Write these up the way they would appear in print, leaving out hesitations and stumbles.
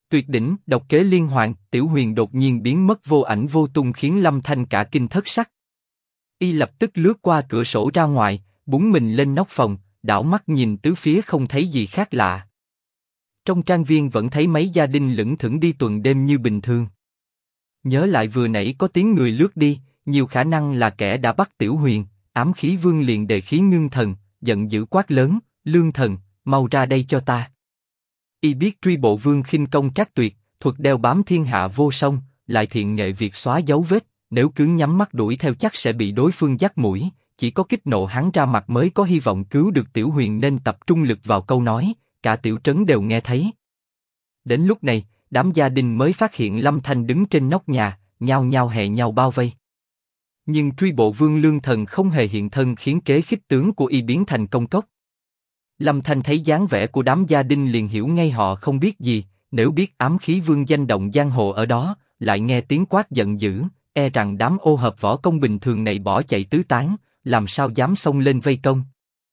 Tuyệt đỉnh, độc kế liên hoàn, Tiểu Huyền đột nhiên biến mất vô ảnh vô tung khiến Lâm Thanh cả kinh thất sắc. Y lập tức lướt qua cửa sổ ra ngoài, búng mình lên nóc phòng, đảo mắt nhìn tứ phía không thấy gì khác lạ. Trong trang viên vẫn thấy mấy gia đình lững thững đi tuần đêm như bình thường. Nhớ lại vừa nãy có tiếng người lướt đi, nhiều khả năng là kẻ đã bắt Tiểu Huyền. Ám khí vương liền đề khí ngưng thần, giận dữ quát lớn, Lương thần, mau ra đây cho ta. Y biết truy bộ vương khinh công trác tuyệt, thuật đeo bám thiên hạ vô song, lại thiện nghệ việc xóa dấu vết, nếu cứ nhắm mắt đuổi theo chắc sẽ bị đối phương dắt mũi, chỉ có kích nộ hắn ra mặt mới có hy vọng cứu được Tiểu Huyền nên tập trung lực vào câu nói, cả tiểu trấn đều nghe thấy. Đến lúc này, đám gia đình mới phát hiện Lâm Thanh đứng trên nóc nhà, nhao nhao hè nhau bao vây. Nhưng truy bộ vương Lương thần không hề hiện thân khiến kế khích tướng của y biến thành công cốc. Lâm Thanh thấy dáng vẻ của đám gia đình liền hiểu ngay họ không biết gì, nếu biết ám khí vương danh động giang hồ ở đó, lại nghe tiếng quát giận dữ, e rằng đám ô hợp võ công bình thường này bỏ chạy tứ tán, làm sao dám xông lên vây công.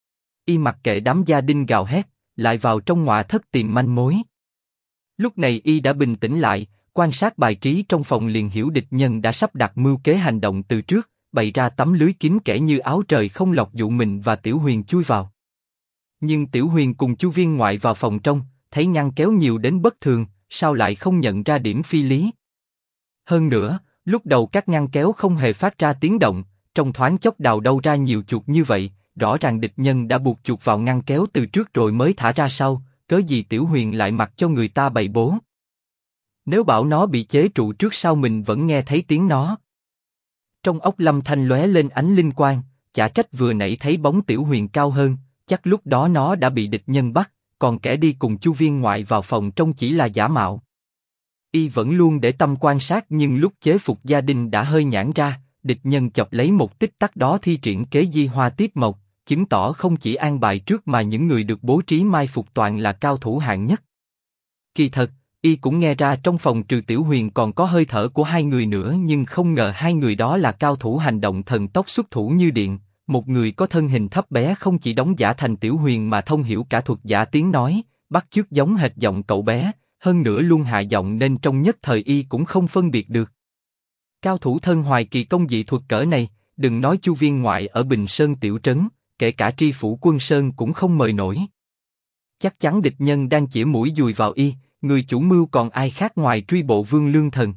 Y mặc kệ đám gia đình gào hét, lại vào trong ngọa thất tìm manh mối. Lúc này y đã bình tĩnh lại, quan sát bài trí trong phòng liền hiểu địch nhân đã sắp đặt mưu kế hành động từ trước, bày ra tấm lưới kín kẽ như áo trời không lọt dụ mình và Tiểu Huyền chui vào. Nhưng Tiểu Huyền cùng Chu Viên Ngoại vào phòng trong, thấy ngăn kéo nhiều đến bất thường, sao lại không nhận ra điểm phi lý? Hơn nữa, lúc đầu các ngăn kéo không hề phát ra tiếng động, trong thoáng chốc đào đâu ra nhiều chuột như vậy, rõ ràng địch nhân đã buộc chuột vào ngăn kéo từ trước rồi mới thả ra sau, cớ gì Tiểu Huyền lại mặc cho người ta bày bố? Nếu bảo nó bị chế trụ trước sau mình vẫn nghe thấy tiếng nó. Trong óc Lâm Thanh lóe lên ánh linh quang, chả trách vừa nãy thấy bóng Tiểu Huyền cao hơn, chắc lúc đó nó đã bị địch nhân bắt, còn kẻ đi cùng Chu Viên Ngoại vào phòng trong chỉ là giả mạo. Y vẫn luôn để tâm quan sát nhưng lúc chế phục gia đình đã hơi nhãn ra, địch nhân chọc lấy một tích tắc đó thi triển kế di hoa tiếp mộc, chứng tỏ không chỉ an bài trước mà những người được bố trí mai phục toàn là cao thủ hạng nhất. Kỳ thật, Y cũng nghe ra trong phòng trừ Tiểu Huyền còn có hơi thở của hai người nữa nhưng không ngờ hai người đó là cao thủ hành động thần tốc xuất thủ như điện. Một người có thân hình thấp bé không chỉ đóng giả thành Tiểu Huyền mà thông hiểu cả thuật giả tiếng nói, bắt chước giống hệt giọng cậu bé, hơn nữa luôn hạ giọng nên trong nhất thời Y cũng không phân biệt được. Cao thủ thân hoài kỳ công dị thuật cỡ này, đừng nói Chu Viên Ngoại ở Bình Sơn tiểu trấn, kể cả Tri Phủ Quân Sơn cũng không mời nổi. Chắc chắn địch nhân đang chĩa mũi dùi vào Y, người chủ mưu còn ai khác ngoài truy bộ vương Lương thần.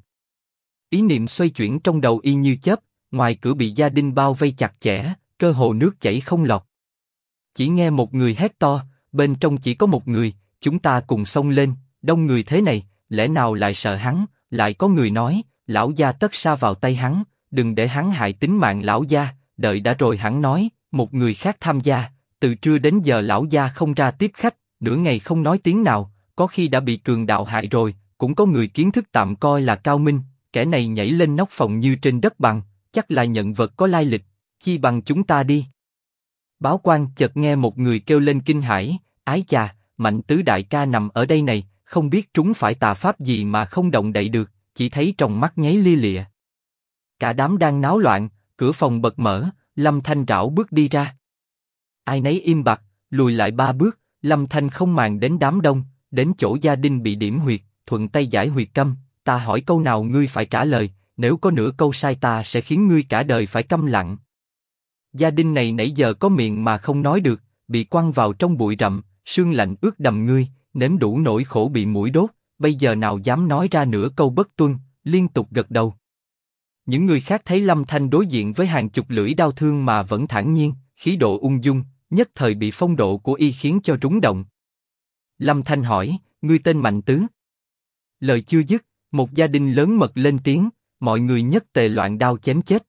Ý niệm xoay chuyển trong đầu Y như chớp, ngoài cửa bị gia đình bao vây chặt chẽ, cơ hồ nước chảy không lọt. Chỉ nghe một người hét to, bên trong chỉ có một người, chúng ta cùng xông lên, đông người thế này, lẽ nào lại sợ hắn? Lại có người nói, lão gia tất sa vào tay hắn, đừng để hắn hại tính mạng lão gia. Đợi đã rồi hắn nói, một người khác tham gia, từ trưa đến giờ lão gia không ra tiếp khách, nửa ngày không nói tiếng nào, có khi đã bị cường đạo hại rồi. Cũng có người kiến thức tạm coi là cao minh, kẻ này nhảy lên nóc phòng như trên đất bằng, chắc là nhận vật có lai lịch, chi bằng chúng ta đi. Báo quan chợt nghe một người kêu lên kinh hãi, ái chà, Mạnh tứ đại ca nằm ở đây này, không biết trúng phải tà pháp gì mà không động đậy được, chỉ thấy trong mắt nháy lia lịa. Cả đám đang náo loạn, cửa phòng bật mở, Lâm Thanh rảo bước đi ra. Ai nấy im bặt, lùi lại 3 bước, Lâm Thanh không màng đến đám đông, đến chỗ gia đình bị điểm huyệt, thuận tay giải huyệt câm. Ta hỏi câu nào ngươi phải trả lời, nếu có nửa câu sai ta sẽ khiến ngươi cả đời phải câm lặng. Gia đình này nãy giờ có miệng mà không nói được, bị quăng vào trong bụi rậm, sương lạnh ướt đầm ngươi, nếm đủ nỗi khổ bị muỗi đốt, bây giờ nào dám nói ra nửa câu bất tuân, liên tục gật đầu. Những người khác thấy Lâm Thanh đối diện với hàng chục lưỡi đao thương mà vẫn thản nhiên, khí độ ung dung, nhất thời bị phong độ của Y khiến cho rúng động. Lâm Thanh hỏi, ngươi tên Mạnh Tứ? Lời chưa dứt, một gia đình lớn mật lên tiếng, mọi người nhất tề loạn đao chém chết.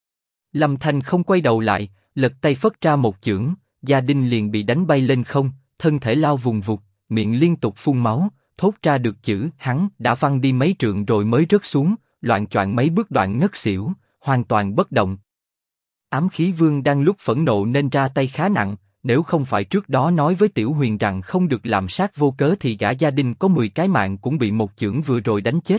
Lâm Thanh không quay đầu lại, lật tay phất ra một chưởng, gia đình liền bị đánh bay lên không, thân thể lao vùng vụt, miệng liên tục phun máu, thốt ra được chữ hắn đã văng đi mấy trượng rồi mới rớt xuống, loạng choạng mấy bước đoạn ngất xỉu, hoàn toàn bất động. Ám khí vương đang lúc phẫn nộ nên ra tay khá nặng, nếu không phải trước đó nói với Tiểu Huyền rằng không được làm sát vô cớ thì gã gia đình có 10 cái mạng cũng bị một chưởng vừa rồi đánh chết.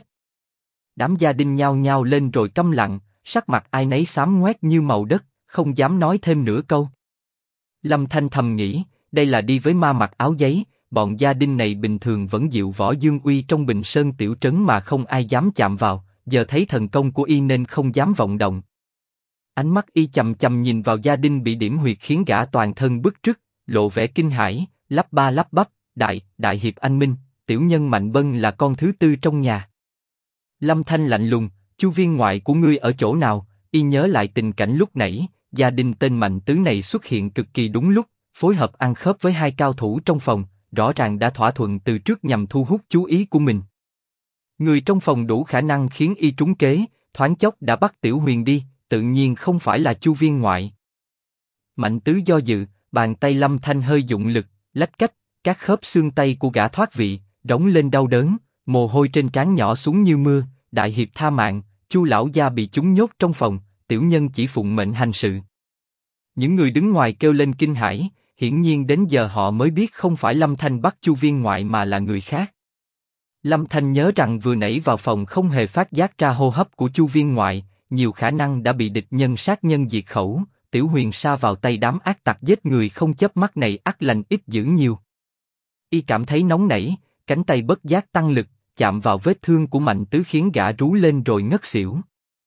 Đám gia đình nhao nhao lên rồi câm lặng, sắc mặt ai nấy xám ngoét như màu đất, không dám nói thêm nửa câu. Lâm Thanh thầm nghĩ, đây là đi với ma mặc áo giấy, bọn gia đình này bình thường vẫn dịu võ dương uy trong Bình Sơn tiểu trấn mà không ai dám chạm vào, giờ thấy thần công của y nên không dám vọng động. Ánh mắt y chằm chằm nhìn vào gia đình bị điểm huyệt khiến gã toàn thân bứt rứt, lộ vẻ kinh hãi, lắp ba lắp bắp, đại hiệp anh minh, tiểu nhân Mạnh Bân là con thứ tư trong nhà. Lâm Thanh lạnh lùng, Chu viên ngoại của ngươi ở chỗ nào? Y nhớ lại tình cảnh lúc nãy, gia đình tên Mạnh Tứ này xuất hiện cực kỳ đúng lúc, phối hợp ăn khớp với hai cao thủ trong phòng, rõ ràng đã thỏa thuận từ trước nhằm thu hút chú ý của mình. Người trong phòng đủ khả năng khiến y trúng kế, thoáng chốc đã bắt Tiểu Huyền đi, tự nhiên không phải là Chu viên ngoại. Mạnh Tứ do dự, bàn tay Lâm Thanh hơi dụng lực, lách cách, các khớp xương tay của gã thoát vị, rống lên đau đớn, mồ hôi trên trán nhỏ xuống như mưa. Đại hiệp tha mạng, Chu lão gia bị chúng nhốt trong phòng, tiểu nhân chỉ phụng mệnh hành sự. Những người đứng ngoài kêu lên kinh hãi, hiển nhiên đến giờ họ mới biết không phải Lâm Thanh bắt Chu viên ngoại mà là người khác. Lâm Thanh nhớ rằng vừa nãy vào phòng không hề phát giác ra hô hấp của Chu viên ngoại, nhiều khả năng đã bị địch nhân sát nhân diệt khẩu. Tiểu Huyền sa vào tay đám ác tặc giết người không chớp mắt này ắt lành ít dữ nhiều. Y cảm thấy nóng nảy, cánh tay bất giác tăng lực, chạm vào vết thương của Mạnh Tứ khiến gã rú lên rồi ngất xỉu.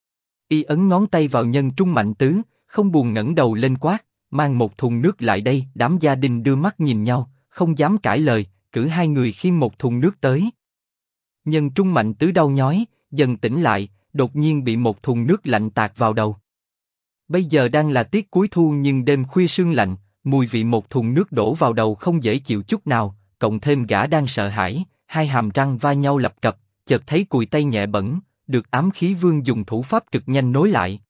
Y ấn ngón tay vào nhân trung Mạnh Tứ, không buồn ngẩng đầu lên quát, mang một thùng nước lại đây. Đám gia đình đưa mắt nhìn nhau, không dám cãi lời, cử hai người khiêng một thùng nước tới. Nhân trung Mạnh Tứ đau nhói, dần tỉnh lại, đột nhiên bị một thùng nước lạnh tạt vào đầu. Bây giờ đang là tiết cuối thu nhưng đêm khuya sương lạnh, mùi vị một thùng nước đổ vào đầu không dễ chịu chút nào, cộng thêm gã đang sợ hãi, hai hàm răng va nhau lập cập, chợt thấy cùi tay nhẹ bẩn, được ám khí vương dùng thủ pháp cực nhanh nối lại.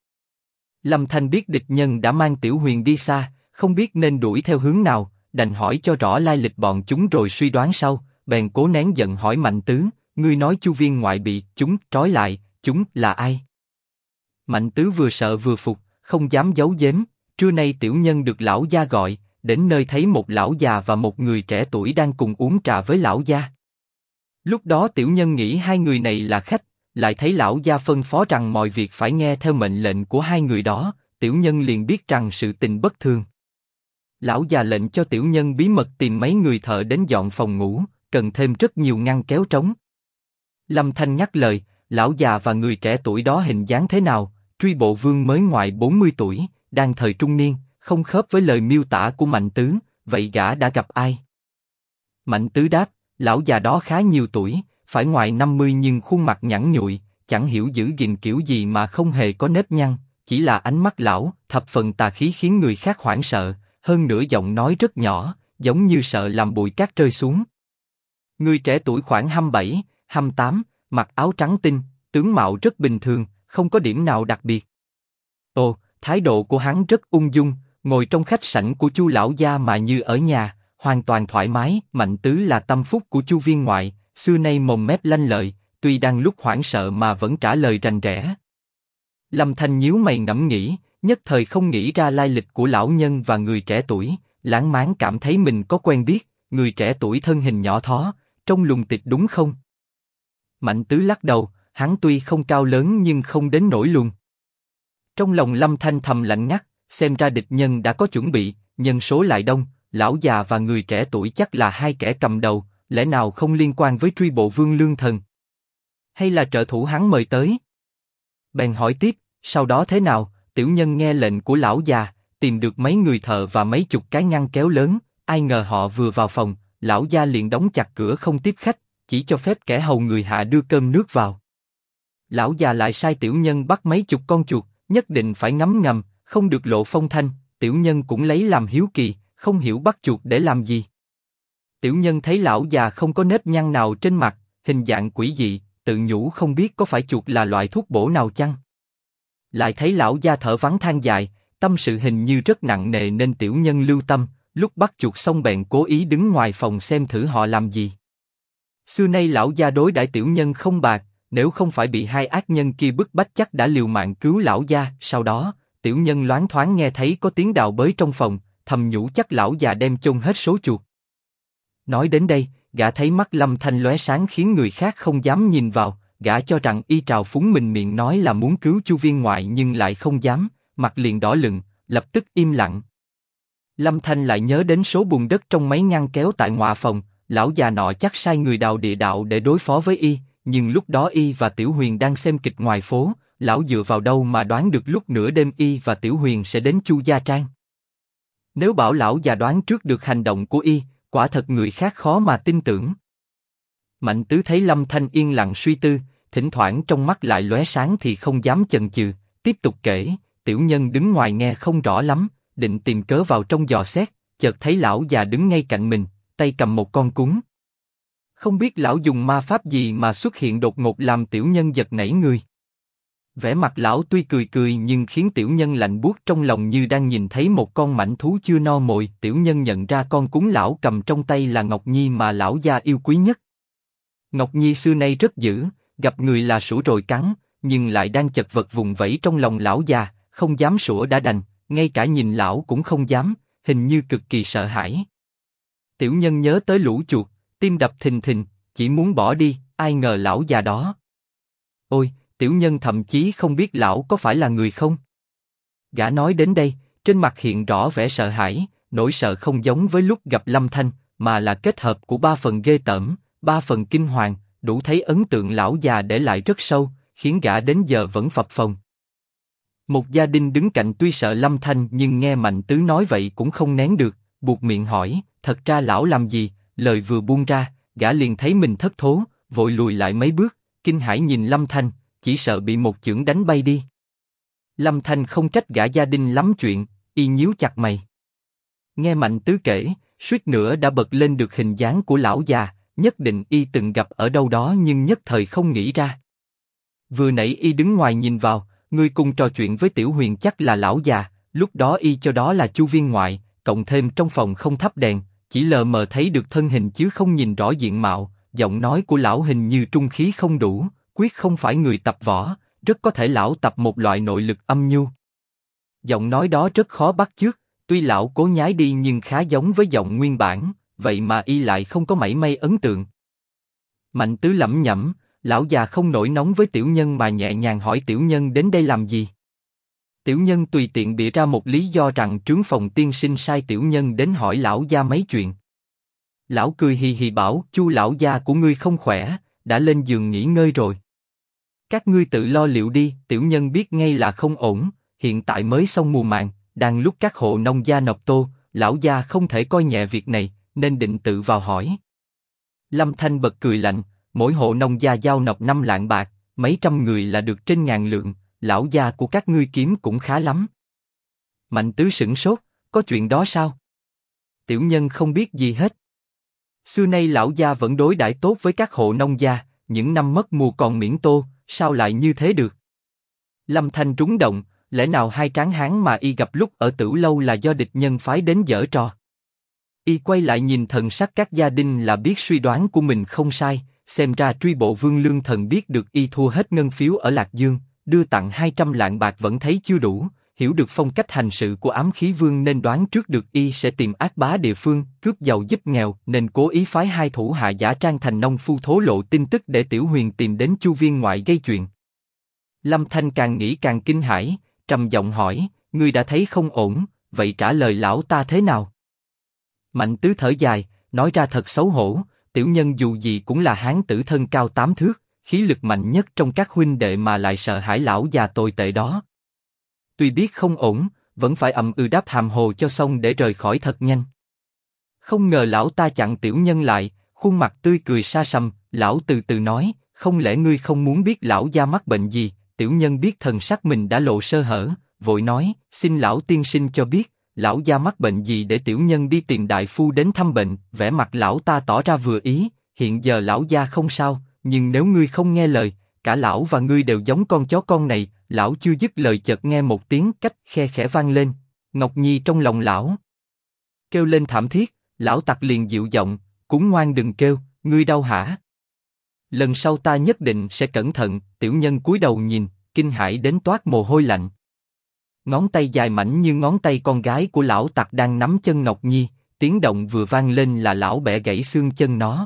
Lâm Thanh biết địch nhân đã mang Tiểu Huyền đi xa, không biết nên đuổi theo hướng nào, đành hỏi cho rõ lai lịch bọn chúng rồi suy đoán sau, bèn cố nén giận hỏi Mạnh Tứ, ngươi nói Chu viên ngoại bị chúng trói lại, chúng là ai? Mạnh Tứ vừa sợ vừa phục, không dám giấu giếm, trưa nay tiểu nhân được lão gia gọi, đến nơi thấy một lão già và một người trẻ tuổi đang cùng uống trà với lão gia. Lúc đó tiểu nhân nghĩ hai người này là khách, lại thấy lão gia phân phó rằng mọi việc phải nghe theo mệnh lệnh của hai người đó, tiểu nhân liền biết rằng sự tình bất thường. Lão già lệnh cho tiểu nhân bí mật tìm mấy người thợ đến dọn phòng ngủ, cần thêm rất nhiều ngăn kéo trống. Lâm Thanh nhắc lời, lão già và người trẻ tuổi đó hình dáng thế nào? Truy Bộ Vương mới ngoài 40 tuổi, đang thời trung niên, không khớp với lời miêu tả của Mạnh Tứ, vậy gã đã gặp ai? Mạnh Tứ đáp, lão già đó khá nhiều tuổi, phải ngoài 50 nhưng khuôn mặt nhẵn nhụi, chẳng hiểu giữ gìn kiểu gì mà không hề có nếp nhăn, chỉ là ánh mắt lão, thập phần tà khí khiến người khác hoảng sợ, hơn nữa giọng nói rất nhỏ, giống như sợ làm bụi cát rơi xuống. Người trẻ tuổi khoảng 27, 28, mặc áo trắng tinh, tướng mạo rất bình thường, không có điểm nào đặc biệt. Ồ, thái độ của hắn rất ung dung, ngồi trong khách sảnh của Chu lão gia mà như ở nhà, hoàn toàn thoải mái. Mạnh Tứ là tâm phúc của Chu viên ngoại, xưa nay mồm mép lanh lợi, tuy đang lúc hoảng sợ mà vẫn trả lời rành rẽ. Lâm Thanh nhíu mày ngẫm nghĩ, nhất thời không nghĩ ra lai lịch của lão nhân và người trẻ tuổi, láng máng cảm thấy mình có quen biết. Người trẻ tuổi thân hình nhỏ thó, trông lùng tịch đúng không? Mạnh Tứ lắc đầu, hắn tuy không cao lớn nhưng không đến nỗi lùn. Trong lòng Lâm Thanh thầm lạnh ngắt, xem ra địch nhân đã có chuẩn bị, nhân số lại đông, lão già và người trẻ tuổi chắc là hai kẻ cầm đầu, lẽ nào không liên quan với Truy Bộ Vương Lương Thần? Hay là trợ thủ hắn mời tới? Bèn hỏi tiếp, sau đó thế nào? Tiểu nhân nghe lệnh của lão già, tìm được mấy người thợ và mấy chục cái ngăn kéo lớn, ai ngờ họ vừa vào phòng, lão gia liền đóng chặt cửa không tiếp khách, chỉ cho phép kẻ hầu người hạ đưa cơm nước vào. Lão già lại sai tiểu nhân bắt mấy chục con chuột, nhất định phải ngấm ngầm, không được lộ phong thanh. Tiểu nhân cũng lấy làm hiếu kỳ, không hiểu bắt chuột để làm gì. Tiểu nhân thấy lão già không có nếp nhăn nào trên mặt, hình dạng quỷ dị, tự nhủ không biết có phải chuột là loại thuốc bổ nào chăng. Lại thấy lão gia thở vắng than dài, tâm sự hình như rất nặng nề nên tiểu nhân lưu tâm, lúc bắt chuột xong bèn cố ý đứng ngoài phòng xem thử họ làm gì. Xưa nay lão gia đối đãi tiểu nhân không bạc, nếu không phải bị hai ác nhân kia bức bách chắc đã liều mạng cứu lão gia. Sau đó, tiểu nhân loáng thoáng nghe thấy có tiếng đào bới trong phòng, thầm nhủ chắc lão già đem chôn hết số chuột. Nói đến đây, gã thấy mắt Lâm Thanh lóe sáng khiến người khác không dám nhìn vào, gã cho rằng y trào phúng mình miệng nói là muốn cứu Chu viên ngoại nhưng lại không dám, mặt liền đỏ lựng, lập tức im lặng. Lâm Thanh lại nhớ đến số bùn đất trong mấy ngăn kéo tại ngoại phòng, lão già nọ chắc sai người đào địa đạo để đối phó với y, nhưng lúc đó y và Tiểu Huyền đang xem kịch ngoài phố, lão dựa vào đâu mà đoán được lúc nửa đêm y và Tiểu Huyền sẽ đến Chu Gia Trang. Nếu bảo lão già đoán trước được hành động của y, quả thật người khác khó mà tin tưởng. Mạnh Tứ thấy Lâm Thanh yên lặng suy tư, thỉnh thoảng trong mắt lại lóe sáng thì không dám chần chừ, tiếp tục kể. Tiểu Nhân đứng ngoài nghe không rõ lắm, định tìm cớ vào trong dò xét, chợt thấy lão già đứng ngay cạnh mình, tay cầm một con cúng. Không biết lão dùng ma pháp gì mà xuất hiện đột ngột làm Tiểu Nhân giật nảy người. Vẻ mặt lão tuy cười cười nhưng khiến Tiểu Nhân lạnh buốt trong lòng như đang nhìn thấy một con mãnh thú chưa no mồi. Tiểu Nhân nhận ra con cúng lão cầm trong tay là Ngọc Nhi mà lão gia yêu quý nhất. Ngọc Nhi xưa nay rất dữ, gặp người là sủa rồi cắn, nhưng lại đang chật vật vùng vẫy trong lòng lão già, không dám sủa đã đành, ngay cả nhìn lão cũng không dám, hình như cực kỳ sợ hãi. Tiểu Nhân nhớ tới lũ chuột, tim đập thình thình, chỉ muốn bỏ đi, ai ngờ lão già đó. Ôi, Tiểu Nhân thậm chí không biết lão có phải là người không. Gã nói đến đây, trên mặt hiện rõ vẻ sợ hãi, nỗi sợ không giống với lúc gặp Lâm Thanh, mà là kết hợp của 3 phần ghê tởm, 3 phần kinh hoàng, đủ thấy ấn tượng lão già để lại rất sâu, khiến gã đến giờ vẫn phập phồng. Một gia đình đứng cạnh tuy sợ Lâm Thanh nhưng nghe Mạnh Tứ nói vậy cũng không nén được, buột miệng hỏi, thật ra lão làm gì? Lời vừa buông ra, gã liền thấy mình thất thố, vội lùi lại mấy bước, kinh hãi nhìn Lâm Thanh, chỉ sợ bị một chưởng đánh bay đi. Lâm Thanh không trách gã gia đình lắm chuyện, y nhíu chặt mày. Nghe Mạnh Tứ kể, suýt nữa đã bật lên được hình dáng của lão già, nhất định y từng gặp ở đâu đó nhưng nhất thời không nghĩ ra. Vừa nãy y đứng ngoài nhìn vào, người cùng trò chuyện với Tiểu Huyền chắc là lão già, lúc đó y cho đó là Chu viên ngoại, cộng thêm trong phòng không thắp đèn, chỉ lờ mờ thấy được thân hình chứ không nhìn rõ diện mạo, giọng nói của lão hình như trung khí không đủ, quyết không phải người tập võ, rất có thể lão tập một loại nội lực âm nhu. Giọng nói đó rất khó bắt chước, tuy lão cố nhái đi nhưng khá giống với giọng nguyên bản, vậy mà y lại không có mảy may ấn tượng. Mạnh Tứ lẩm nhẩm, lão già không nổi nóng với Tiểu Nhân mà nhẹ nhàng hỏi Tiểu Nhân đến đây làm gì. Tiểu Nhân tùy tiện bịa ra một lý do rằng trướng phòng tiên sinh sai Tiểu Nhân đến hỏi lão gia mấy chuyện. Lão cười hì hì bảo, Chu lão gia của ngươi không khỏe, đã lên giường nghỉ ngơi rồi. Các ngươi tự lo liệu đi. Tiểu Nhân biết ngay là không ổn, hiện tại mới xong mùa màng, đang lúc các hộ nông gia nộp tô, lão gia không thể coi nhẹ việc này, nên định tự vào hỏi. Lâm Thanh bật cười lạnh, mỗi hộ nông gia giao nộp 5 lạng bạc, mấy trăm người là được trên ngàn lượng, lão gia của các ngươi kiếm cũng khá lắm. Mạnh Tứ sửng sốt, có chuyện đó sao? Tiểu Nhân không biết gì hết. Xưa nay lão gia vẫn đối đãi tốt với các hộ nông gia, những năm mất mùa còn miễn tô, sao lại như thế được? Lâm Thanh rúng động, lẽ nào hai tráng hán mà y gặp lúc ở Tử Lâu là do địch nhân phái đến giở trò? Y quay lại nhìn thần sắc các gia đình là biết suy đoán của mình không sai, xem ra truy bộ Vương Lương Thần biết được y thua hết ngân phiếu ở Lạc Dương, đưa tặng 200 lạng bạc vẫn thấy chưa đủ, hiểu được phong cách hành sự của Ám Khí Vương nên đoán trước được y sẽ tìm ác bá địa phương, cướp giàu giúp nghèo, nên cố ý phái 2 thủ hạ giả trang thành nông phu thố lộ tin tức để Tiểu Huyền tìm đến Chu viên ngoại gây chuyện. Lâm Thanh càng nghĩ càng kinh hãi, trầm giọng hỏi, ngươi đã thấy không ổn, vậy trả lời lão ta thế nào? Mạnh Tứ thở dài, nói ra thật xấu hổ, Tiểu Nhân dù gì cũng là hán tử thân cao 8 thước, khí lực mạnh nhất trong các huynh đệ mà lại sợ hãi lão già tồi tệ đó. Tuy biết không ổn, vẫn phải ậm ừ đáp hàm hồ cho xong để rời khỏi thật nhanh. Không ngờ lão ta chặn Tiểu Nhân lại, khuôn mặt tươi cười xa sầm, lão từ từ nói, không lẽ ngươi không muốn biết lão gia mắc bệnh gì? Tiểu Nhân biết thần sắc mình đã lộ sơ hở, vội nói, xin lão tiên sinh cho biết, lão gia mắc bệnh gì để Tiểu Nhân đi tìm đại phu đến thăm bệnh. Vẻ mặt lão ta tỏ ra vừa ý, hiện giờ lão gia không sao, nhưng nếu ngươi không nghe lời, cả lão và ngươi đều giống con chó con này. Lão chưa dứt lời chợt nghe một tiếng cách khe khẽ vang lên, Ngọc Nhi trong lòng lão kêu lên thảm thiết, lão tặc liền dịu giọng, cún ngoan đừng kêu, ngươi đau hả? Lần sau ta nhất định sẽ cẩn thận. Tiểu Nhân cúi đầu nhìn, kinh hãi đến toát mồ hôi lạnh. Ngón tay dài mảnh như ngón tay con gái của lão tặc đang nắm chân Ngọc Nhi, tiếng động vừa vang lên là lão bẻ gãy xương chân nó.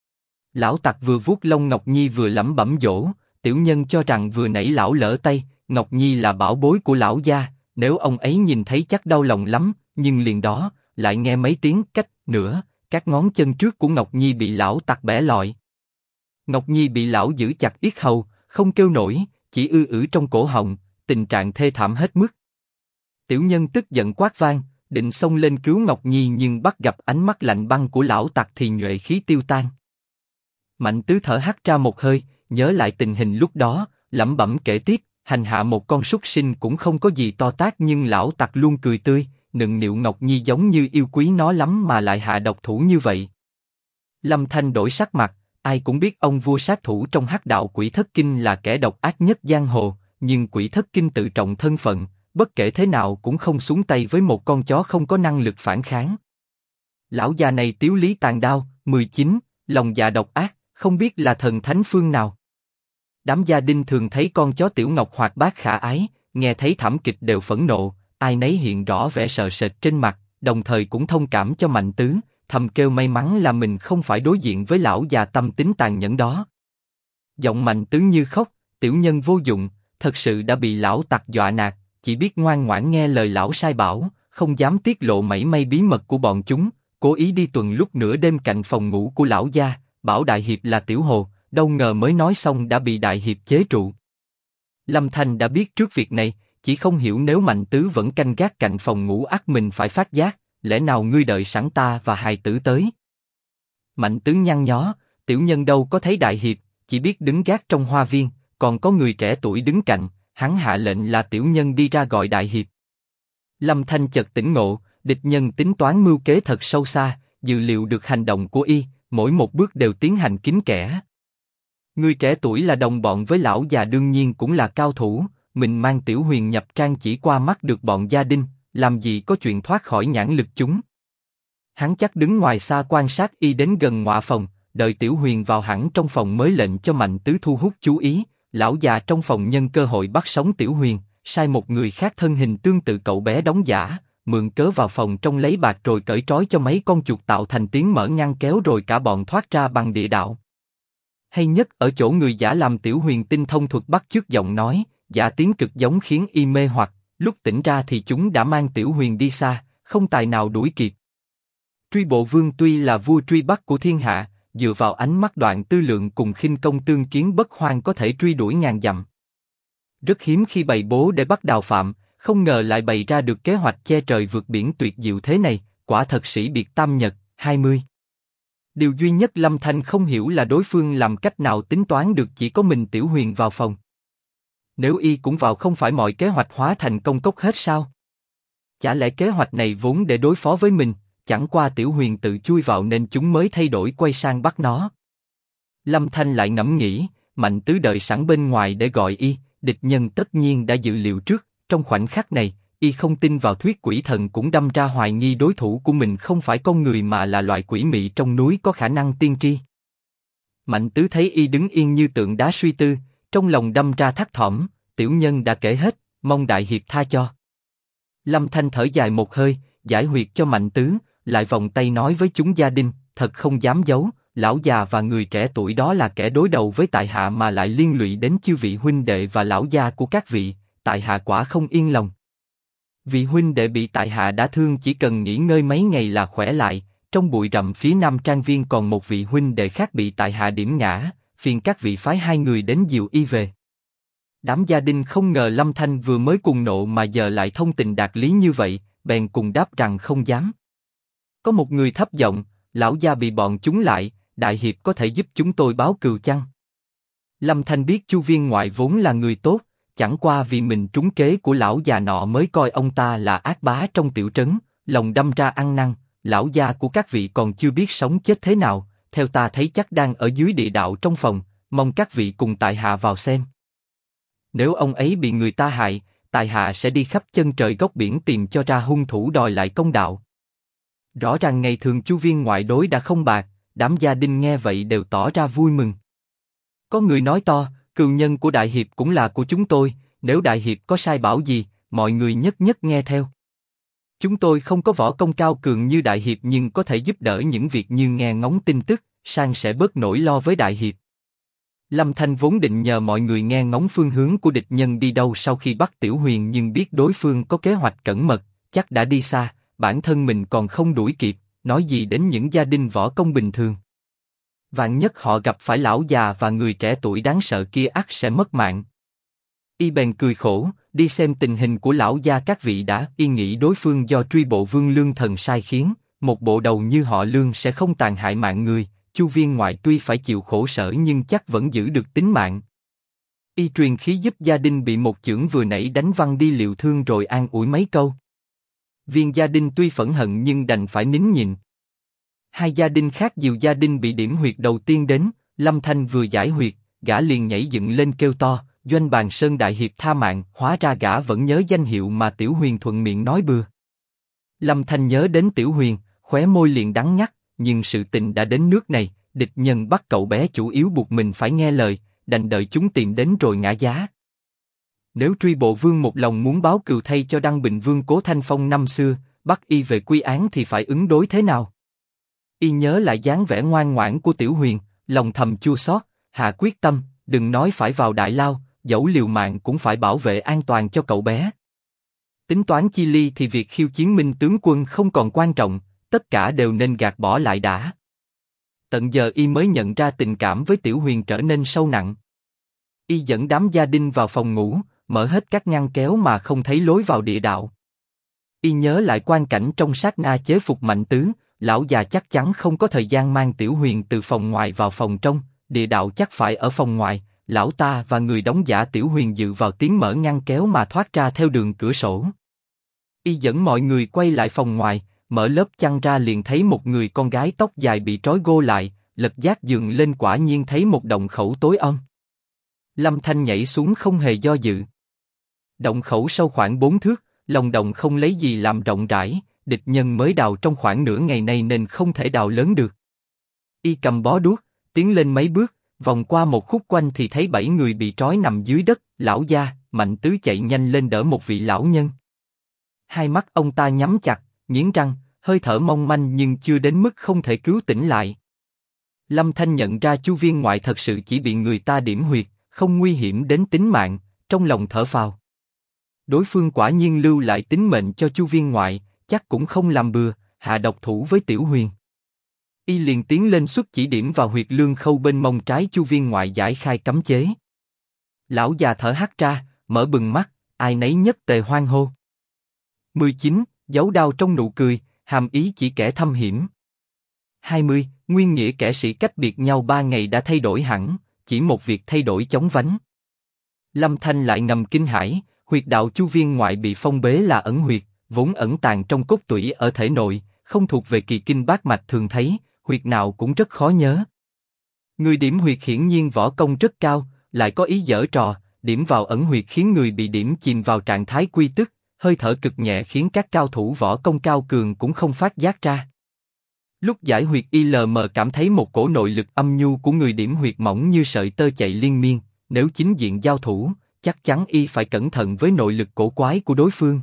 Lão tặc vừa vuốt lông Ngọc Nhi vừa lẩm bẩm dỗ, Tiểu Nhân cho rằng vừa nãy lão lỡ tay, Ngọc Nhi là bảo bối của lão gia, nếu ông ấy nhìn thấy chắc đau lòng lắm, nhưng liền đó, lại nghe mấy tiếng cách nữa, các ngón chân trước của Ngọc Nhi bị lão tặc bẻ lọi. Ngọc Nhi bị lão giữ chặt yết hầu, không kêu nổi, chỉ trong cổ họng, tình trạng thê thảm hết mức. Tiểu Nhân tức giận quát vang, định xông lên cứu Ngọc Nhi nhưng bắt gặp ánh mắt lạnh băng của lão tặc thì nhuệ khí tiêu tan. Mạnh Tứ thở hắt ra một hơi, nhớ lại tình hình lúc đó, lẩm bẩm kể tiếp, hành hạ một con súc sinh cũng không có gì to tát nhưng lão tặc luôn cười tươi, nựng nịu Ngọc Nhi giống như yêu quý nó lắm mà lại hạ độc thủ như vậy. Lâm Thanh đổi sắc mặt, ai cũng biết ông vua sát thủ trong Hắc Đạo Quỷ Thất Kinh là kẻ độc ác nhất giang hồ, nhưng Quỷ Thất Kinh tự trọng thân phận, bất kể thế nào cũng không xuống tay với một con chó không có năng lực phản kháng. Lão già này tiếu lý tàn đao, 19, lòng dạ độc ác, không biết là thần thánh phương nào. Đám gia đình thường thấy con chó Tiểu Ngọc hoạt bát khả ái, nghe thấy thảm kịch đều phẫn nộ, ai nấy hiện rõ vẻ sợ sệt trên mặt, đồng thời cũng thông cảm cho Mạnh Tứ, thầm kêu may mắn là mình không phải đối diện với lão già tâm tính tàn nhẫn đó. Giọng Mạnh Tứ như khóc, Tiểu Nhân vô dụng, thật sự đã bị lão tặc dọa nạt, chỉ biết ngoan ngoãn nghe lời lão sai bảo, không dám tiết lộ mảy may bí mật của bọn chúng, cố ý đi tuần lúc nửa đêm cạnh phòng ngủ của lão gia, bảo đại hiệp là Tiểu Hồ, đâu ngờ mới nói xong đã bị đại hiệp chế trụ. Lâm Thanh đã biết trước việc này, chỉ không hiểu nếu Mạnh Tứ vẫn canh gác cạnh phòng ngủ ắt mình phải phát giác, lẽ nào ngươi đợi sẵn ta và hài tử tới? Mạnh Tứ nhăn nhó, Tiểu Nhân đâu có thấy đại hiệp, chỉ biết đứng gác trong hoa viên, còn có người trẻ tuổi đứng cạnh, hắn hạ lệnh là Tiểu Nhân đi ra gọi đại hiệp. Lâm Thanh chợt tỉnh ngộ, địch nhân tính toán mưu kế thật sâu xa, dự liệu được hành động của y, mỗi một bước đều tiến hành kín kẽ. Người trẻ tuổi là đồng bọn với lão già đương nhiên cũng là cao thủ, mình mang Tiểu Huyền nhập trang chỉ qua mắt được bọn gia đình, làm gì có chuyện thoát khỏi nhãn lực chúng. Hắn chắc đứng ngoài xa quan sát y đến gần ngọa phòng, đợi Tiểu Huyền vào hẳn trong phòng mới lệnh cho Mạnh Tứ thu hút chú ý. Lão già trong phòng nhân cơ hội bắt sống Tiểu Huyền, sai một người khác thân hình tương tự cậu bé đóng giả, mượn cớ vào phòng trong lấy bạc rồi cởi trói cho mấy con chuột tạo thành tiếng mở ngăn kéo rồi cả bọn thoát ra bằng địa đạo. Hay nhất ở chỗ người giả làm Tiểu Huyền tinh thông thuật bắt chước giọng nói, giả tiếng cực giống khiến y mê hoặc, lúc tỉnh ra thì chúng đã mang Tiểu Huyền đi xa, không tài nào đuổi kịp. Truy Bộ Vương tuy là vua truy bắt của thiên hạ, dựa vào ánh mắt Đoạn Tư Lượng cùng khinh công Tương Kiến Bất Hoan có thể truy đuổi ngàn dặm. Rất hiếm khi bày bố để bắt Đào Phạm, không ngờ lại bày ra được kế hoạch che trời vượt biển tuyệt diệu thế này, quả thật sĩ biệt tam nhật, 20. Điều duy nhất Lâm Thanh không hiểu là đối phương làm cách nào tính toán được chỉ có mình Tiểu Huyền vào phòng. Nếu y cũng vào không phải mọi kế hoạch hóa thành công cốc hết sao? Chả lẽ kế hoạch này vốn để đối phó với mình, chẳng qua Tiểu Huyền tự chui vào nên chúng mới thay đổi quay sang bắt nó. Lâm Thanh lại ngẫm nghĩ, Mạnh Tứ đợi sẵn bên ngoài để gọi y, địch nhân tất nhiên đã dự liệu trước, trong khoảnh khắc này, y không tin vào thuyết quỷ thần cũng đâm ra hoài nghi đối thủ của mình không phải con người mà là loại quỷ mị trong núi có khả năng tiên tri. Mạnh Tứ thấy y đứng yên như tượng đá suy tư, trong lòng đâm ra thắt thỏm, Tiểu Nhân đã kể hết, mong đại hiệp tha cho. Lâm Thanh thở dài một hơi, giải huyệt cho Mạnh Tứ, lại vòng tay nói với chúng gia đình, thật không dám giấu, lão già và người trẻ tuổi đó là kẻ đối đầu với tại hạ mà lại liên lụy đến chư vị huynh đệ và lão gia của các vị, tại hạ quả không yên lòng. Vị huynh đệ bị tại hạ đã thương chỉ cần nghỉ ngơi mấy ngày là khỏe lại, trong bụi rậm phía nam trang viên còn một vị huynh đệ khác bị tại hạ điểm ngã, phiền các vị phái 2 người đến dìu y về. Đám gia đình không ngờ Lâm Thanh vừa mới cùng nộ mà giờ lại thông tình đạt lý như vậy, bèn cùng đáp rằng không dám. Có một người thấp giọng, lão gia bị bọn chúng lại, đại hiệp có thể giúp chúng tôi báo cừu chăng? Lâm Thanh biết Chu Viên Ngoại vốn là người tốt, chẳng qua vì mình trúng kế của lão già nọ mới coi ông ta là ác bá trong tiểu trấn, lòng đâm ra ăn năn, lão gia của các vị còn chưa biết sống chết thế nào, theo ta thấy chắc đang ở dưới địa đạo trong phòng, mong các vị cùng tại hạ vào xem. Nếu ông ấy bị người ta hại, tại hạ sẽ đi khắp chân trời góc biển tìm cho ra hung thủ đòi lại công đạo. Rõ ràng ngày thường Chu Viên Ngoại đối đã không bạc, đám gia đình nghe vậy đều tỏ ra vui mừng. Có người nói to, cừu nhân của đại hiệp cũng là của chúng tôi, nếu đại hiệp có sai bảo gì, mọi người nhất nhất nghe theo. Chúng tôi không có võ công cao cường như đại hiệp nhưng có thể giúp đỡ những việc như nghe ngóng tin tức, sang sẽ bớt nỗi lo với đại hiệp. Lâm Thanh vốn định nhờ mọi người nghe ngóng phương hướng của địch nhân đi đâu sau khi bắt Tiểu Huyền nhưng biết đối phương có kế hoạch cẩn mật, chắc đã đi xa, bản thân mình còn không đuổi kịp, nói gì đến những gia đình võ công bình thường. Vạn nhất họ gặp phải lão già và người trẻ tuổi đáng sợ kia ắt sẽ mất mạng. Y bèn cười khổ, đi xem tình hình của lão gia các vị đã. Y nghĩ đối phương do truy bộ Vương Lương Thần sai khiến, một bộ đầu như họ Lương sẽ không tàn hại mạng người. Chu viên ngoại tuy phải chịu khổ sở nhưng chắc vẫn giữ được tính mạng. Y truyền khí giúp gia đình bị một chưởng vừa nãy đánh văng đi liệu thương rồi an ủi mấy câu. Viên gia đình tuy phẫn hận nhưng đành phải nín nhịn. Hai gia đình khác dìu gia đình bị điểm huyệt đầu tiên đến. Lâm Thanh vừa giải huyệt, gã liền nhảy dựng lên kêu to, Doanh Bàn Sơn đại hiệp tha mạng. Hóa ra gã vẫn nhớ danh hiệu mà Tiểu Huyền thuận miệng nói bừa. Lâm Thanh nhớ đến Tiểu Huyền, khóe môi liền đắng ngắt, nhưng sự tình đã đến nước này, địch nhân bắt cậu bé chủ yếu buộc mình phải nghe lời, đành đợi chúng tìm đến rồi ngã giá. Nếu truy bộ vương một lòng muốn báo cừu thay cho Đăng Bình Vương Cố Thanh Phong năm xưa, bắt y về quy án thì phải ứng đối thế nào? Y nhớ lại dáng vẻ ngoan ngoãn của Tiểu Huyền, lòng thầm chua xót, hạ quyết tâm, đừng nói phải vào đại lao, dẫu liều mạng cũng phải bảo vệ an toàn cho cậu bé. Tính toán chi ly thì việc khiêu chiến Minh tướng quân không còn quan trọng, tất cả đều nên gạt bỏ lại đã. Tận giờ y mới nhận ra tình cảm với Tiểu Huyền trở nên sâu nặng. Y dẫn đám gia đình vào phòng ngủ, mở hết các ngăn kéo mà không thấy lối vào địa đạo. Y nhớ lại quan cảnh trong sát na chế phục Mạnh Tứ, lão già chắc chắn không có thời gian mang Tiểu Huyền từ phòng ngoài vào phòng trong, địa đạo chắc phải ở phòng ngoài. Lão ta và người đóng giả Tiểu Huyền dự vào tiếng mở ngăn kéo mà thoát ra theo đường cửa sổ. Y dẫn mọi người quay lại phòng ngoài, mở lớp chăn ra liền thấy một người con gái tóc dài bị trói gô lại, lật giác giường lên quả nhiên thấy một động khẩu tối om. Lâm Thanh nhảy xuống không hề do dự. Động khẩu sâu khoảng 4 thước, lòng động không lấy gì làm rộng rãi, địch nhân mới đào trong khoảng nửa ngày nay nên không thể đào lớn được. Y cầm bó đuốc, tiến lên mấy bước, vòng qua một khúc quanh thì thấy 7 người bị trói nằm dưới đất. Lão gia, Mạnh Tứ chạy nhanh lên đỡ một vị lão nhân. Hai mắt ông ta nhắm chặt, nghiến răng, hơi thở mong manh nhưng chưa đến mức không thể cứu tỉnh lại. Lâm Thanh nhận ra Chu viên ngoại thật sự chỉ bị người ta điểm huyệt, không nguy hiểm đến tính mạng, trong lòng thở phào. Đối phương quả nhiên lưu lại tính mệnh cho Chu viên ngoại, chắc cũng không làm bừa, hạ độc thủ với Tiểu Huyền. Y liền tiến lên xuất chỉ điểm vào huyệt lương khâu bên mông trái Chu viên ngoại giải khai cấm chế. Lão già thở hắt ra, mở bừng mắt, ai nấy nhất tề hoan hô. 19. Giấu đao trong nụ cười, hàm ý chỉ kẻ thâm hiểm. 20. Nguyên nghĩa kẻ sĩ cách biệt nhau 3 ngày đã thay đổi hẳn, chỉ một việc thay đổi chóng vánh. Lâm Thanh lại ngầm kinh hãi, huyệt đạo Chu viên ngoại bị phong bế là ẩn huyệt, vốn ẩn tàng trong cốt tủy ở thể nội, không thuộc về kỳ kinh bát mạch thường thấy, huyệt nào cũng rất khó nhớ. Người điểm huyệt hiển nhiên võ công rất cao, lại có ý giở trò, điểm vào ẩn huyệt khiến người bị điểm chìm vào trạng thái quy tức, hơi thở cực nhẹ khiến các cao thủ võ công cao cường cũng không phát giác ra. Lúc giải huyệt y lờ mờ cảm thấy một cổ nội lực âm nhu của người điểm huyệt mỏng như sợi tơ chạy liên miên, nếu chính diện giao thủ, chắc chắn y phải cẩn thận với nội lực cổ quái của đối phương.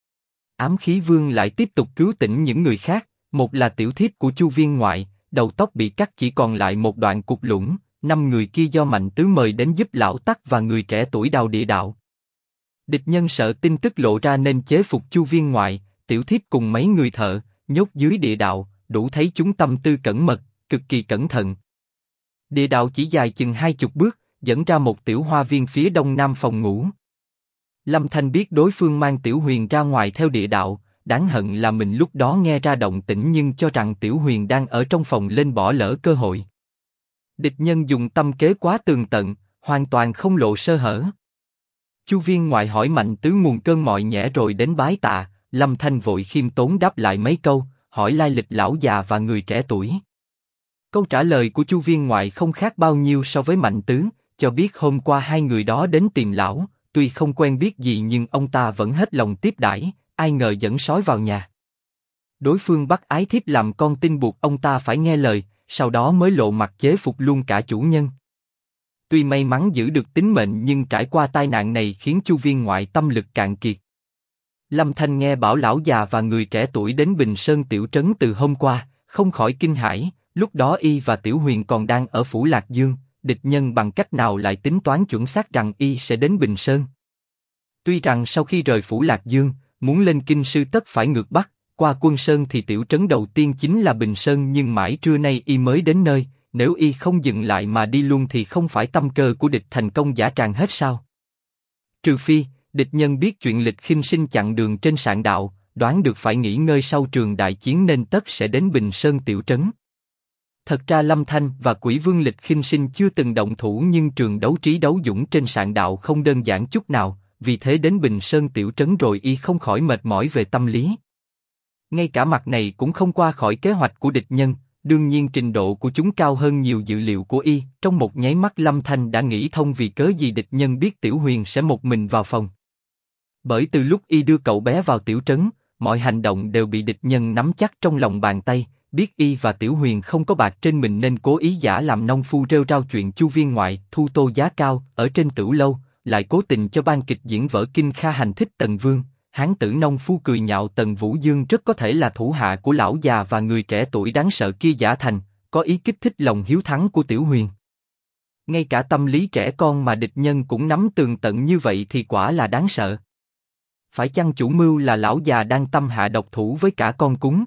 Ám khí vương lại tiếp tục cứu tỉnh những người khác, một là tiểu thiếp của Chu viên ngoại, đầu tóc bị cắt chỉ còn lại một đoạn cục lũng, 5 người kia do Mạnh Tứ mời đến giúp lão tắc và người trẻ tuổi đào địa đạo. Địch nhân sợ tin tức lộ ra nên chế phục Chu viên ngoại, tiểu thiếp cùng mấy người thợ, nhốt dưới địa đạo, đủ thấy chúng tâm tư cẩn mật, cực kỳ cẩn thận. Địa đạo chỉ dài chừng 20 bước, dẫn ra một tiểu hoa viên phía đông nam phòng ngủ. Lâm Thanh biết đối phương mang Tiểu Huyền ra ngoài theo địa đạo, đáng hận là mình lúc đó nghe ra động tĩnh nhưng cho rằng Tiểu Huyền đang ở trong phòng lên bỏ lỡ cơ hội. Địch nhân dùng tâm kế quá tường tận, hoàn toàn không lộ sơ hở. Chu viên ngoại hỏi Mạnh Tứ nguồn cơn mọi nhẽ rồi đến bái tạ, Lâm Thanh vội khiêm tốn đáp lại mấy câu, hỏi lai lịch lão già và người trẻ tuổi. Câu trả lời của Chu viên ngoại không khác bao nhiêu so với Mạnh Tứ, cho biết hôm qua hai người đó đến tìm lão, tuy không quen biết gì nhưng ông ta vẫn hết lòng tiếp đãi, ai ngờ dẫn sói vào nhà. Đối phương bắt ái thiếp làm con tin buộc ông ta phải nghe lời, sau đó mới lộ mặt chế phục luôn cả chủ nhân. Tuy may mắn giữ được tính mệnh nhưng trải qua tai nạn này khiến Chu viên ngoại tâm lực cạn kiệt. Lâm Thanh nghe bảo lão già và người trẻ tuổi đến Bình Sơn tiểu trấn từ hôm qua, không khỏi kinh hãi. Lúc đó y và Tiểu Huyền còn đang ở phủ Lạc Dương, địch nhân bằng cách nào lại tính toán chuẩn xác rằng y sẽ đến Bình Sơn. Tuy rằng sau khi rời phủ Lạc Dương, muốn lên Kinh Sư tất phải ngược Bắc, Qua Quân Sơn thì tiểu trấn đầu tiên chính là Bình Sơn, nhưng mãi trưa nay y mới đến nơi, nếu y không dừng lại mà đi luôn thì không phải tâm cơ của địch thành công dã tràng hết sao? Trừ phi, địch nhân biết chuyện Lịch Khinh Sinh chặn đường trên sạn đạo, đoán được phải nghỉ ngơi sau trường đại chiến nên tất sẽ đến Bình Sơn tiểu trấn. Thật ra Lâm Thanh và Quỷ Vương Lịch Khinh Sinh chưa từng động thủ, nhưng trường đấu trí đấu dũng trên sạn đạo không đơn giản chút nào, vì thế đến Bình Sơn tiểu trấn rồi y không khỏi mệt mỏi về tâm lý. Ngay cả mặt này cũng không qua khỏi kế hoạch của địch nhân, đương nhiên trình độ của chúng cao hơn nhiều dự liệu của y. Trong một nháy mắt Lâm Thanh đã nghĩ thông vì cớ gì địch nhân biết Tiểu Huyền sẽ một mình vào phòng. Bởi từ lúc y đưa cậu bé vào tiểu trấn, mọi hành động đều bị địch nhân nắm chắc trong lòng bàn tay. Biết y và Tiểu Huyền không có bạc trên mình nên cố ý giả làm nông phu rêu rao chuyện Chu Viên ngoại thu tô giá cao ở trên Tửu lâu, lại cố tình cho ban kịch diễn vở Kinh Kha hành thích Tần Vương. Hán tử nông phu cười nhạo Tần Vũ Dương rất có thể là thủ hạ của lão già và người trẻ tuổi đáng sợ kia giả thành, có ý kích thích lòng hiếu thắng của Tiểu Huyền. Ngay cả tâm lý trẻ con mà địch nhân cũng nắm tường tận như vậy thì quả là đáng sợ. Phải chăng chủ mưu là lão già đang tâm hạ độc thủ với cả con cún?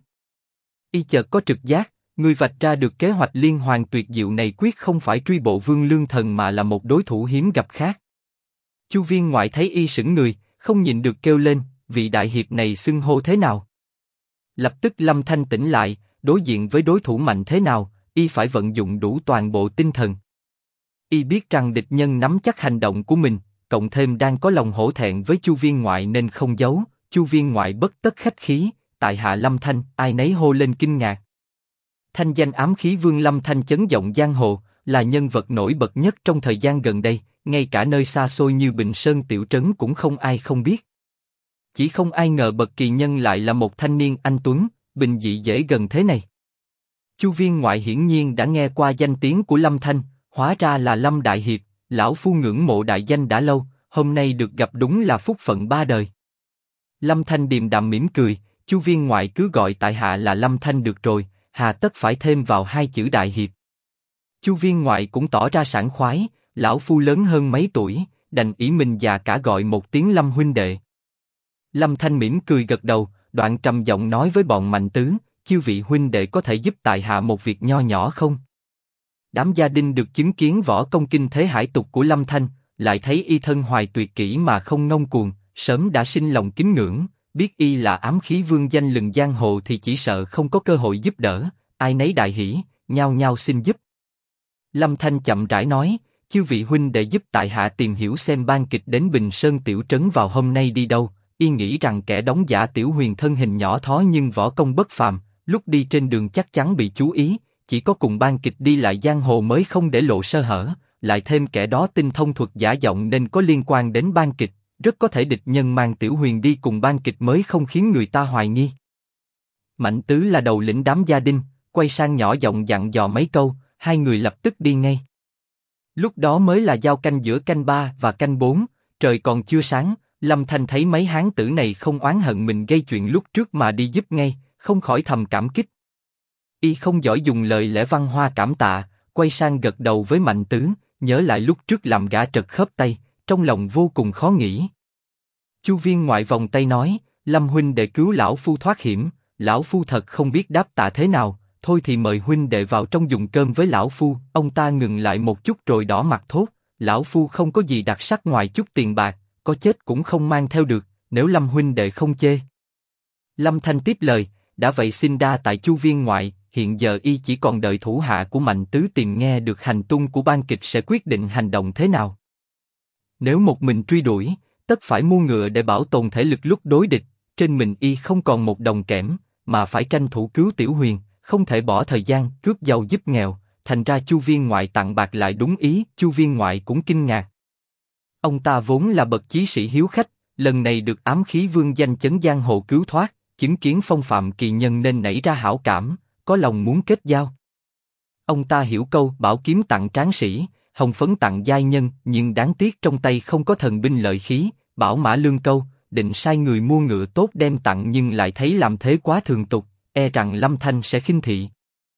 Y chợt có trực giác, người vạch ra được kế hoạch liên hoàn tuyệt diệu này quyết không phải truy bộ Vương Lương Thần mà là một đối thủ hiếm gặp khác. Chu Viên ngoại thấy y sững người, không nhịn được kêu lên, vị đại hiệp này xưng hô thế nào? Lập tức Lâm Thanh tỉnh lại, đối diện với đối thủ mạnh thế nào, y phải vận dụng đủ toàn bộ tinh thần. Y biết rằng địch nhân nắm chắc hành động của mình, cộng thêm đang có lòng hổ thẹn với Chu Viên ngoại nên không giấu. Chu Viên ngoại bất tất khách khí, tại hạ Lâm Thanh, ai nấy hô lên kinh ngạc. Thanh danh ám khí vương Lâm Thanh chấn vọng giang hồ, là nhân vật nổi bật nhất trong thời gian gần đây, ngay cả nơi xa xôi như Bình Sơn tiểu trấn cũng không ai không biết. Chỉ không ai ngờ bậc kỳ nhân lại là một thanh niên anh tuấn, bình dị dễ gần thế này. Chu Viên ngoại hiển nhiên đã nghe qua danh tiếng của Lâm Thanh, hóa ra là Lâm đại hiệp, lão phu ngưỡng mộ đại danh đã lâu, hôm nay được gặp đúng là phúc phận ba đời. Lâm Thanh điềm đạm mỉm cười, Chu Viên ngoại cứ gọi tại hạ là Lâm Thanh được rồi, hà tất phải thêm vào hai chữ đại hiệp. Chu Viên ngoại cũng tỏ ra sảng khoái, lão phu lớn hơn mấy tuổi, đành ý mình già cả gọi một tiếng Lâm huynh đệ. Lâm Thanh mỉm cười gật đầu, đoạn trầm giọng nói với bọn Mạnh Tứ, chư vị huynh đệ có thể giúp tại hạ một việc nho nhỏ không? Đám gia đình được chứng kiến võ công kinh thế hải tục của Lâm Thanh, lại thấy y thân hoài tuyệt kỹ mà không ngông cuồng, sớm đã sinh lòng kính ngưỡng, biết y là ám khí vương danh lừng giang hồ thì chỉ sợ không có cơ hội giúp đỡ, ai nấy đại hỉ, nhao nhao xin giúp. Lâm Thanh chậm rãi nói, chư vị huynh đệ giúp tại hạ tìm hiểu xem ban kịch đến Bình Sơn tiểu trấn vào hôm nay đi đâu. Y nghĩ rằng kẻ đóng giả Tiểu Huyền thân hình nhỏ thó nhưng võ công bất phàm, lúc đi trên đường chắc chắn bị chú ý, chỉ có cùng ban kịch đi lại giang hồ mới không để lộ sơ hở, lại thêm kẻ đó tinh thông thuật giả giọng nên có liên quan đến ban kịch, rất có thể địch nhân mang Tiểu Huyền đi cùng ban kịch mới không khiến người ta hoài nghi. Mạnh Tứ là đầu lĩnh đám gia đình, quay sang nhỏ giọng dặn dò mấy câu, hai người lập tức đi ngay. Lúc đó mới là giao canh giữa canh 3 và canh 4, trời còn chưa sáng. Lâm Thanh thấy mấy hán tử này không oán hận mình gây chuyện lúc trước mà đi giúp ngay, không khỏi thầm cảm kích. Y không giỏi dùng lời lẽ văn hoa cảm tạ, quay sang gật đầu với Mạnh Tứ, nhớ lại lúc trước làm gã trật khớp tay, trong lòng vô cùng khó nghĩ. Chu Viên ngoại vòng tay nói, Lâm huynh đệ cứu lão phu thoát hiểm, lão phu thật không biết đáp tạ thế nào, thôi thì mời huynh đệ vào trong dùng cơm với lão phu. Ông ta ngừng lại một chút rồi đỏ mặt thốt, lão phu không có gì đặc sắc ngoài chút tiền bạc, có chết cũng không mang theo được, nếu Lâm huynh đệ không chê. Lâm Thanh tiếp lời, đã vậy xin đa tại Chu Viên ngoại, hiện giờ y chỉ còn đợi thủ hạ của Mạnh Tứ tìm nghe được hành tung của ban kịch sẽ quyết định hành động thế nào. Nếu một mình truy đuổi, tất phải mua ngựa để bảo tồn thể lực lúc đối địch, trên mình y không còn một đồng kẽm, mà phải tranh thủ cứu Tiểu Huyền, không thể bỏ thời gian cướp giàu giúp nghèo, thành ra Chu Viên ngoại tặng bạc lại đúng ý. Chu Viên ngoại cũng kinh ngạc. Ông ta vốn là bậc chí sĩ hiếu khách, lần này được ám khí vương danh chấn giang hồ cứu thoát, chứng kiến phong phạm kỳ nhân nên nảy ra hảo cảm, có lòng muốn kết giao. Ông ta hiểu câu bảo kiếm tặng tráng sĩ, hồng phấn tặng giai nhân, nhưng đáng tiếc trong tay không có thần binh lợi khí, bảo mã lương câu, định sai người mua ngựa tốt đem tặng nhưng lại thấy làm thế quá thường tục, e rằng Lâm Thanh sẽ khinh thị.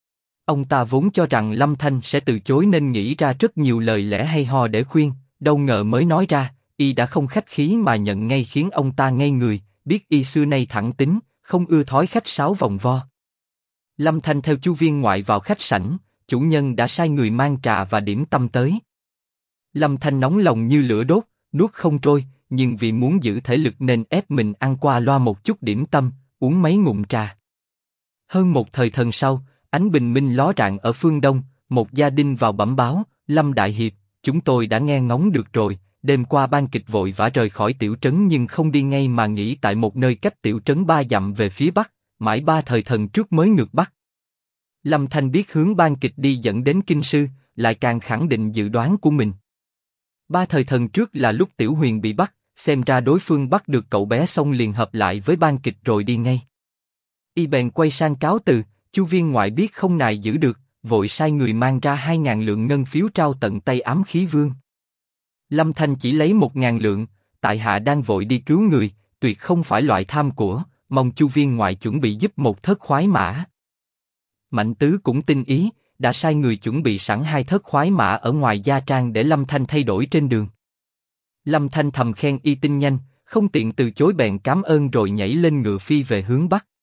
Ông ta vốn cho rằng Lâm Thanh sẽ từ chối nên nghĩ ra rất nhiều lời lẽ hay ho để khuyên, đâu ngờ mới nói ra, y đã không khách khí mà nhận ngay khiến ông ta ngây người, biết y xưa nay thẳng tính, không ưa thói khách sáo vòng vo. Lâm Thanh theo Chu Viên Ngoại vào khách sảnh, chủ nhân đã sai người mang trà và điểm tâm tới. Lâm Thanh nóng lòng như lửa đốt, nuốt không trôi, nhưng vì muốn giữ thể lực nên ép mình ăn qua loa một chút điểm tâm, uống mấy ngụm trà. Hơn một thời thần sau, ánh bình minh ló rạng ở phương đông, một gia đình vào bẩm báo, Lâm Đại Hiệp, chúng tôi đã nghe ngóng được rồi, đêm qua ban kịch vội vã rời khỏi tiểu trấn nhưng không đi ngay mà nghỉ tại một nơi cách tiểu trấn 3 dặm về phía bắc, mãi 3 thời thần trước mới ngược bắc. Lâm Thanh biết hướng ban kịch đi dẫn đến kinh sư, lại càng khẳng định dự đoán của mình. 3 thời thần trước là lúc Tiểu Huyền bị bắt, xem ra đối phương bắt được cậu bé xong liền hợp lại với ban kịch rồi đi ngay. Y bèn quay sang cáo từ, Chu Viên Ngoại biết không nài giữ được, vội sai người mang ra 2.000 lượng ngân phiếu trao tận tay Ám Khí Vương. Lâm Thanh chỉ lấy 1.000 lượng, tại hạ đang vội đi cứu người, tuyệt không phải loại tham của, mong Chu Viên Ngoại chuẩn bị giúp một thất khoái mã. Mạnh Tứ cũng tinh ý, đã sai người chuẩn bị sẵn 2 thất khoái mã ở ngoài gia trang để Lâm Thanh thay đổi trên đường. Lâm Thanh thầm khen y tinh nhanh, không tiện từ chối bèn cảm ơn rồi nhảy lên ngựa phi về hướng bắc.